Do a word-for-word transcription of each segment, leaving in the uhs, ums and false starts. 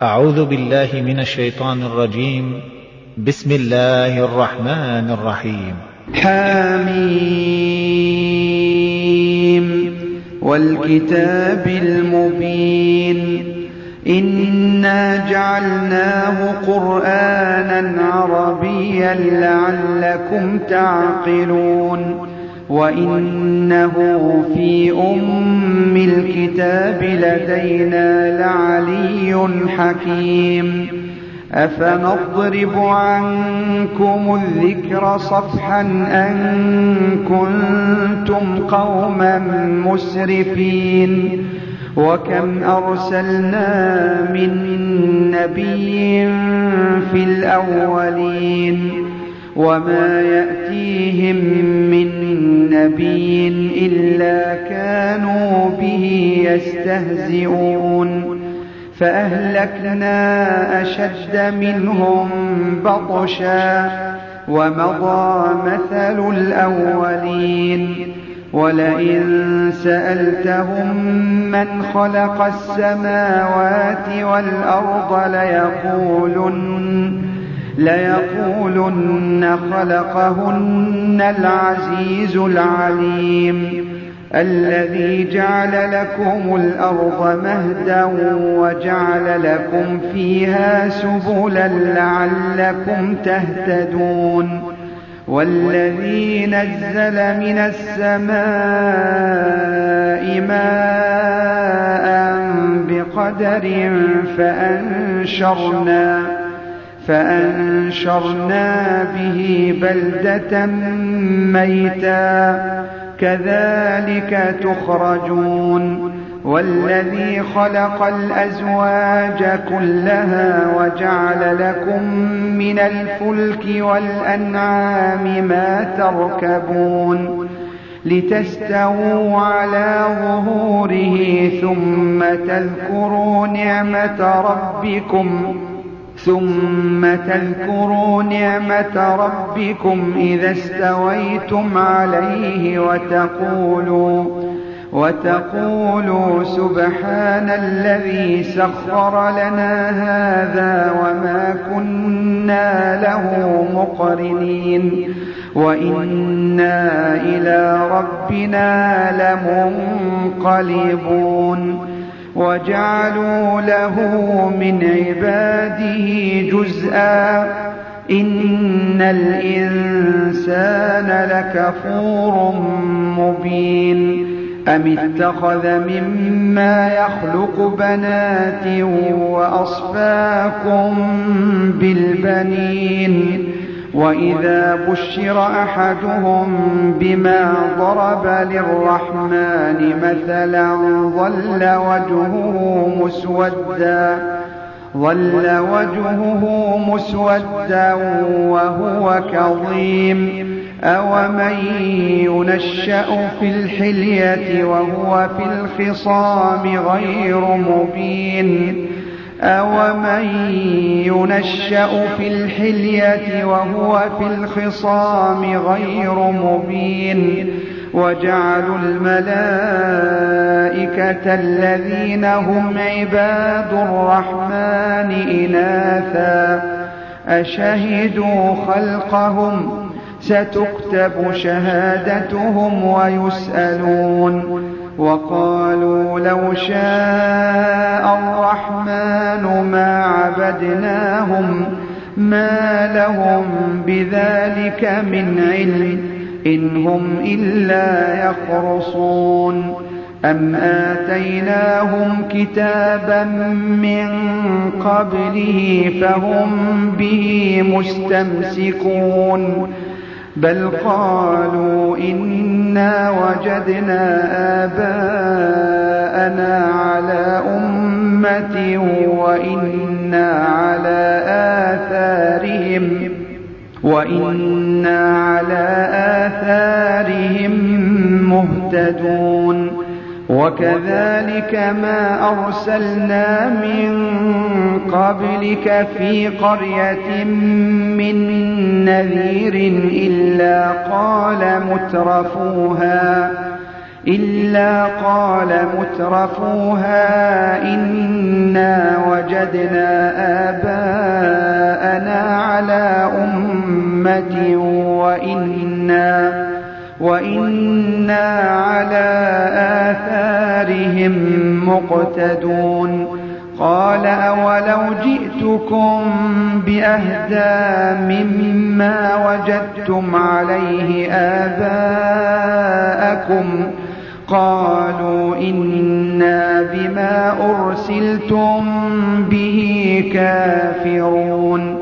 أعوذ بالله من الشيطان الرجيم. بسم الله الرحمن الرحيم. حميم والكتاب المبين إنا جعلناه قرآنا عربيا لعلكم تعقلون وإنه في أم الكتاب لدينا لعلي حكيم أفنضرب عنكم الذكر صفحا أن كنتم قوما مسرفين وكم أرسلنا من نبي في الأولين وما يأتيهم من نبي إلا كانوا به يستهزئون فأهلكنا أشد منهم بطشا ومضى مثل الأولين ولئن سألتهم من خلق السماوات والأرض ليقولن ليقولن خلقهن العزيز العليم الذي جعل لكم الأرض مهدا وجعل لكم فيها سبلا لعلكم تهتدون والذي نزل من السماء ماء بقدر فأنشرنا فأنشرنا به بلدة ميتا كذلك تخرجون والذي خلق الأزواج كلها وجعل لكم من الفلك والأنعام ما تركبون لتستووا على ظهوره ثم تذكروا نعمة ربكم ثم تذكروا نعمة ربكم إذا استويتم عليه وتقولوا وتقولوا سبحان الذي سخر لنا هذا وما كنا له مقرنين وإنا إلى ربنا لمنقلبون وجعلوا له من عباده جزءا إن الإنسان لكفور مبين أم اتخذ مما يخلق بنات وأصفاكم بالبنين وإذا بشر أحدهم بما ضرب للرحمن مثلا ظل وجهه مسودا ظل وجهه مسودا وهو كظيم أومن ينشأ في الحلية وهو في الخصام غير مبين أومن ينشأ في الحلية وهو في الخصام غير مبين وجعلوا الملائكة الذين هم عباد الرحمن إناثا أشهدوا خلقهم ستكتب شهادتهم ويسألون وقالوا لو شاء الرحمن ما عبدناهم ما لهم بذلك من علم إن هم إلا يخرصون أم آتيناهم كتابا من قبله فهم به مستمسكون بل قالوا إنا وجدنا آباءنا على أمة وإنا على آثارهم وإنا على آثارهم مهتدون وكذلك ما أرسلنا من قبلك في قرية من نذير إلا قال مترفوها إلا قال مترفوها إنا وجدنا آباءنا على أمة وإنا, وإنا على آثارهم مقتدون. قال أولو جئتكم بأهدى مما وجدتم عليه آباءكم قالوا إنا بما أرسلتم به كافرون.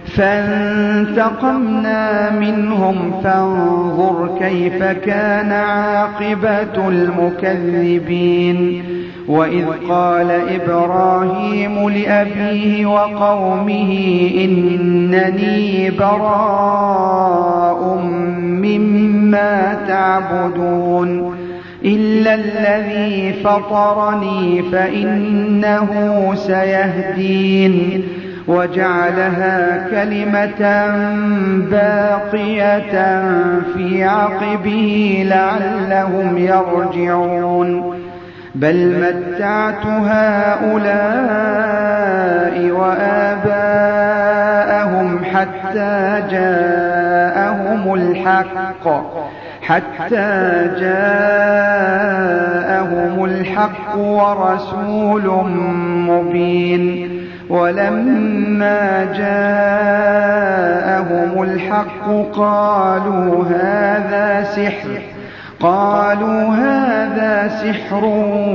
فانتقمنا منهم فانظر كيف كان عاقبة المكذبين. وإذ قال إبراهيم لأبيه وقومه إنني براء مما تعبدون إلا الذي فطرني فإنه سيهدين. وجعلها كلمة باقية في عقبه لعلهم يرجعون. بل متعت هؤلاء وآباءهم حتى جاءهم الحق حتى جاءهم الحق ورسول مبين. ولما جاءهم الحق قالوا هذا سحر قالوا هذا سحر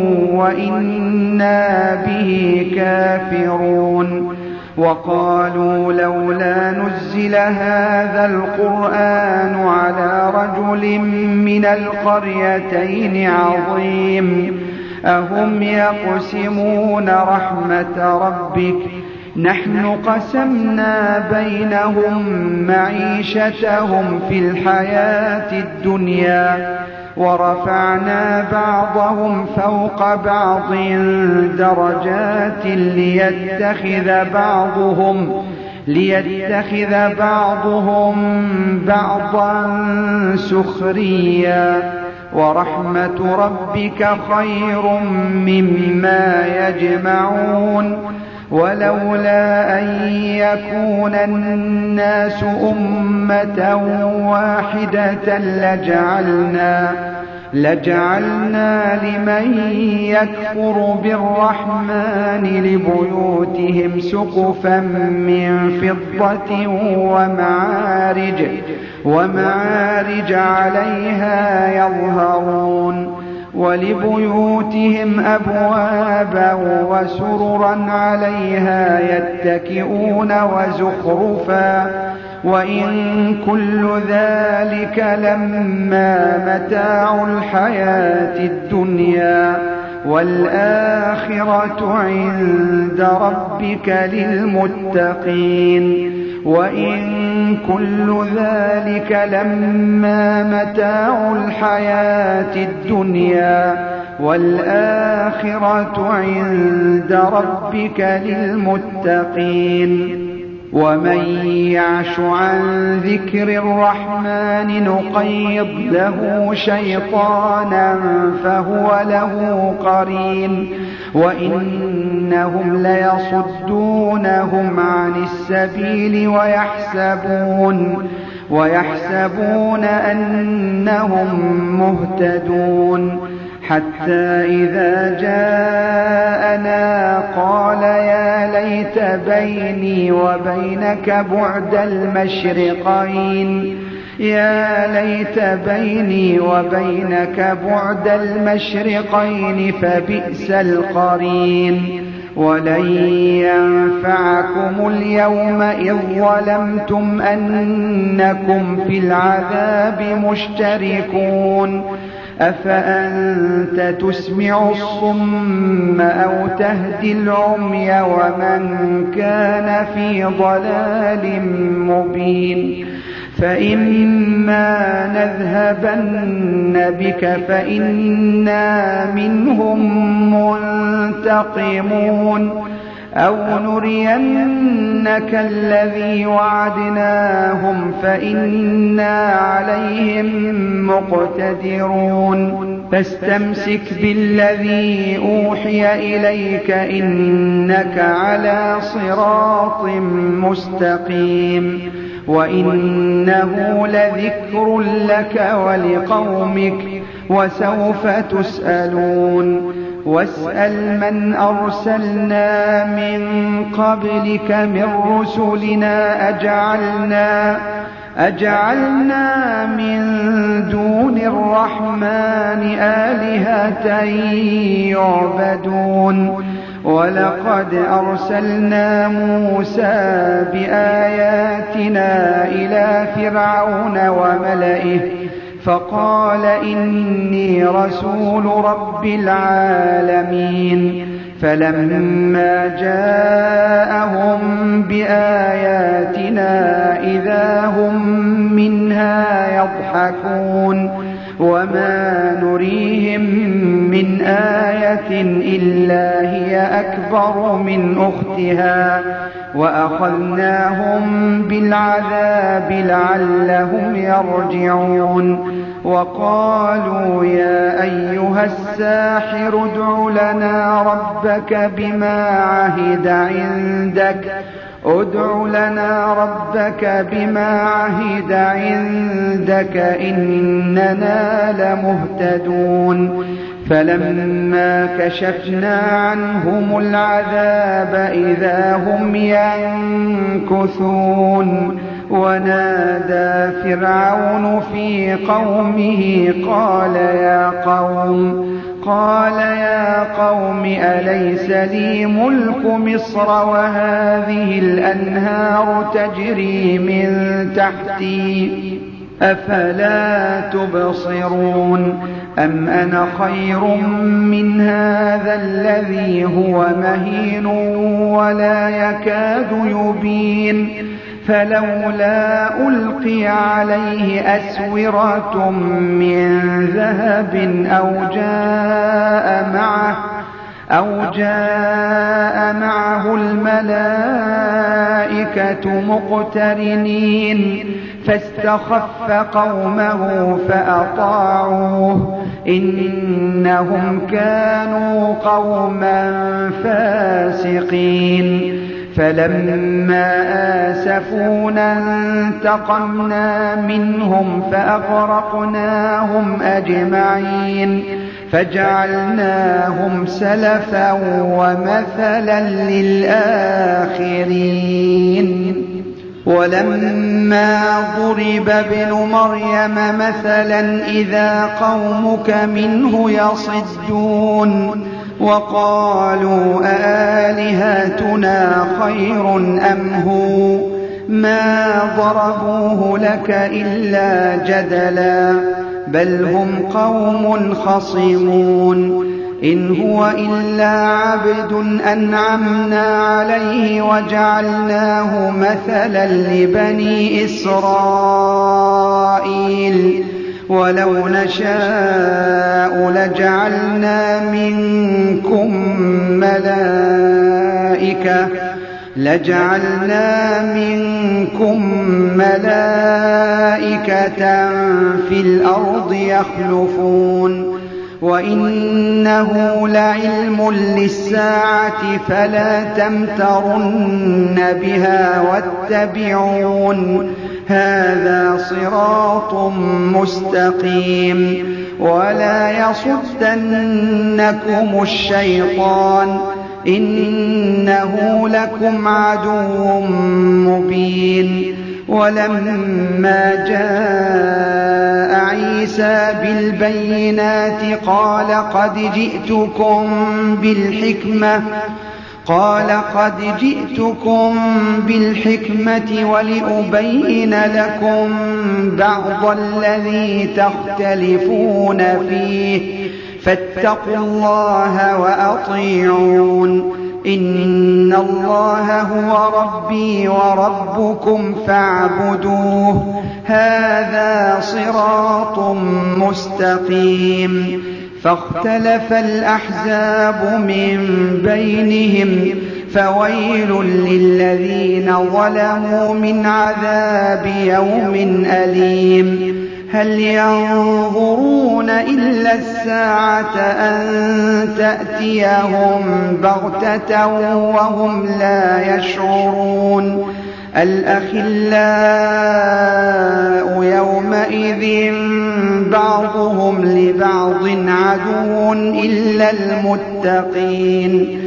وإنا به كافرون. وقالوا لولا نزل هذا القرآن على رجل من القريتين عظيم أهم يقسمون رحمة ربك نحن قسمنا بينهم معيشتهم في الحياة الدنيا ورفعنا بعضهم فوق بعض درجات ليتخذ بعضهم ليتخذ بعضهم بعضا سخريا ورحمة ربك خير مما يجمعون. ولولا أن يكون الناس أمة واحدة لجعلنا لجعلنا لمن يكفر بالرحمن لبيوتهم سقفا من فضة ومعارج ومعارج عليها يظهرون ولبيوتهم أبوابا وسررا عليها يتكئون وزخرفا وإن كل ذلك لما متاع الحياة الدنيا والآخرة عند ربك للمتقين. وإن كل ذلك لما متاع الحياة الدنيا والآخرة عند ربك للمتقين. ومن يعش عن ذكر الرحمن نقيض له شيطانا فهو له قرين وإنهم ليصدونهم عن السبيل ويحسبون ويحسبون أنهم مهتدون حتى إذا جاءنا قال يا ليت بيني وبينك بعد المشرقين يا ليت بيني وبينك بعد المشرقين فبئس القرين. ولن ينفعكم اليوم إذ ظلمتم أنكم في العذاب مشتركون. أفأنت تسمع الصم أو تهدي العمي ومن كان في ضلال مبين. فإما نذهبن بك فإنا منهم منتقمون أو نرينك الذي وعدناهم فإنا عليهم مقتدرون. فاستمسك بالذي أوحي إليك إنك على صراط مستقيم وإنه لذكر لك ولقومك وسوف تسألون واسأل من أرسلنا من قبلك من رسلنا أجعلنا أجعلنا من دون الرحمن آلهة يعبدون ولقد أرسلنا موسى بآياتنا إلى فرعون وملئه فقال إني رسول رب العالمين فلما جاءهم بآياتنا إذا هم منها يضحكون وما نريهم من آية إلا هي أكبر من أختها وأخذناهم بالعذاب لعلهم يرجعون وقالوا يا أيها الساحر ادع لنا ربك بما عهد عندك ادع لنا ربك بما عهد عندك إننا لمهتدون فلما كشفنا عنهم العذاب إذا هم ينكثون ونادى فرعون في قومه قال يا قوم قال يا قوم أليس لي ملك مصر وهذه الأنهار تجري من تحتي أفلا تبصرون أم أنا خير من هذا الذي هو مهين ولا يكاد يبين فلولا ألقي عليه أسورة من ذهب أو جاء معه أو جاء معه الملائكة مقترنين فاستخف قومه فأطاعوه إنهم كانوا قوما فاسقين فلما آسفونا انتقمنا منهم فأغرقناهم أجمعين فجعلناهم سلفا ومثلا للآخرين ولما ضرب ابن مريم مثلا إذا قومك منه يصدون وقالوا أآلهتنا خير أم هو ما ضربوه لك إلا جدلا بل هم قوم خصمون إن هو إلا عبد أنعمنا عليه وجعلناه مثلا لبني إسرائيل ولو نشاء لجعلنا منكم ملائكة لجعلنا منكم ملائكة في الأرض يخلفون وإنه لعلم للساعة فلا تمترن بها واتبعون هذا صراط مستقيم ولا يصدنكم الشيطان إنه لكم عدو مبين ولما جاء عيسى بالبينات قال قد جئتكم بالحكمة قال قد جئتكم بالحكمة ولأبين لكم بعض الذي تختلفون فيه فاتقوا الله وأطيعون إن الله هو ربي وربكم فاعبدوه هذا صراط مستقيم فاختلف الأحزاب من بينهم فويل للذين ظلموا من عذاب يوم أليم هل ينظرون إلا الساعة أن تأتيهم بغتة وهم لا يشعرون الأخلاء يومئذ بعضهم لبعض عدو إلا المتقين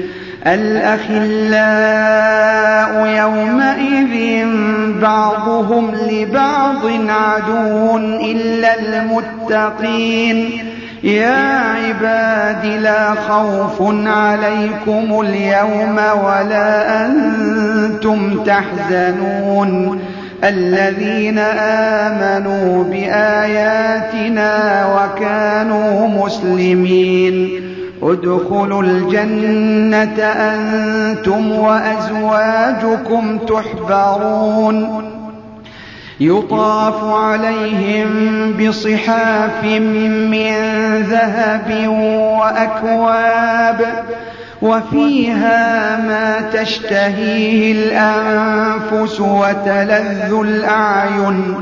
الأخلاء يومئذ بعضهم لبعض عدو إلا المتقين يا عباد لا خوف عليكم اليوم ولا أنتم تحزنون الذين آمنوا بآياتنا وكانوا مسلمين ادخلوا الجنة أنتم وأزواجكم تحبرون يطاف عليهم بصحاف من ذهب وأكواب وفيها ما تشتهيه الأنفس وتلذ الأعين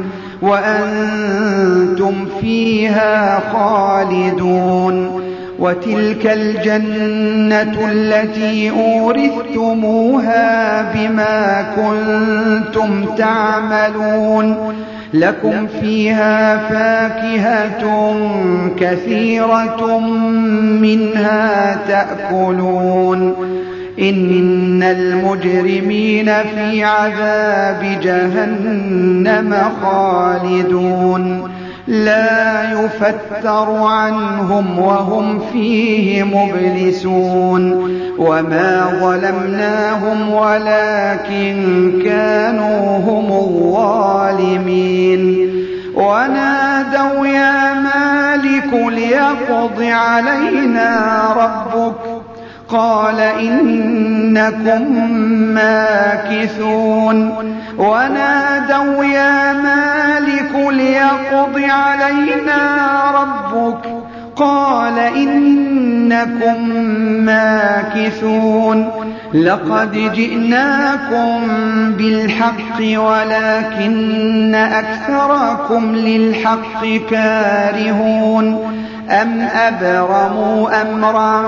وأنتم فيها خالدون وتلك الجنة التي أورثتموها بما كنتم تعملون لكم فيها فاكهة كثيرة منها تأكلون إن المجرمين في عذاب جهنم خالدون لا يفتر عنهم وهم فيه مبلسون وما ظلمناهم ولكن كانوا هم الظالمين ونادوا يا مالك ليقض علينا ربك قال إنكم ماكثون ونادوا يا مالك ليقض علينا ربك قال إنكم ماكثون لقد جئناكم بالحق ولكن أكثركم للحق كارهون أم أبرموا أمرا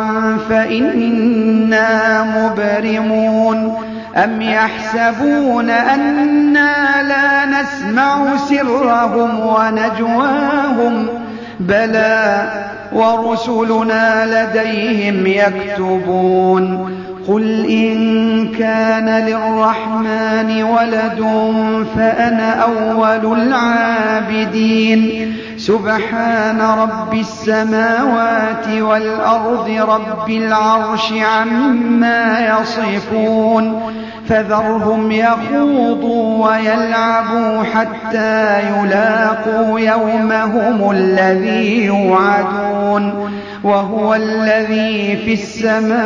فإنا مبرمون أم يحسبون أنا لا نسمع سرهم ونجواهم بلى ورسلنا لديهم يكتبون قل إن كان للرحمن ولد فأنا أول العابدين سبحان رب السماوات والأرض رب العرش عما يصفون فذرهم يخوضوا ويلعبوا حتى يلاقوا يومهم الذي يوعدون وهو الذي في السماء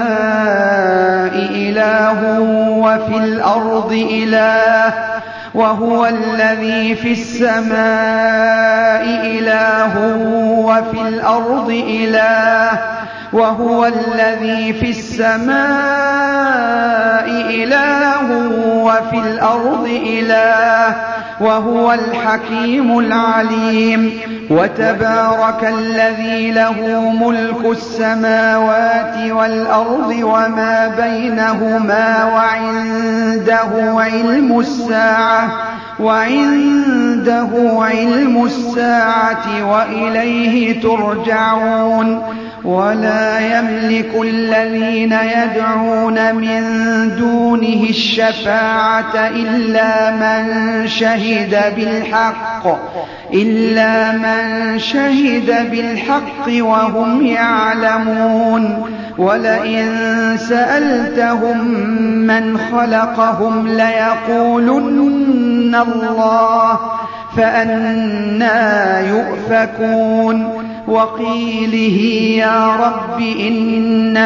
إله وفي الأرض إله وهو الذي في السماء إله وفي الأرض إله وهو الذي في السماء إله وفي الأرض إله وهو الحكيم العليم وتبارك الذي له ملك السماوات والأرض وما بينهما وعنده علم الساعة وعنده علم الساعة وإليه ترجعون ولا يملك الذين يدعون من دونه الشفاعة إلا من شهد بالحق إلا من شهد بالحق وهم يعلمون ولئن سألتهم من خلقهم ليقولن الله فأنى يؤفكون وقيله يا رب إن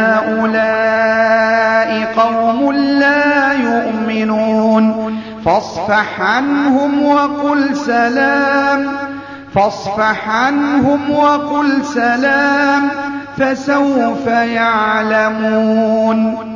هؤلاء قوم لا يؤمنون فاصفح عنهم وقل سلام فاصفح عنهم وقل سلام فسوف يعلمون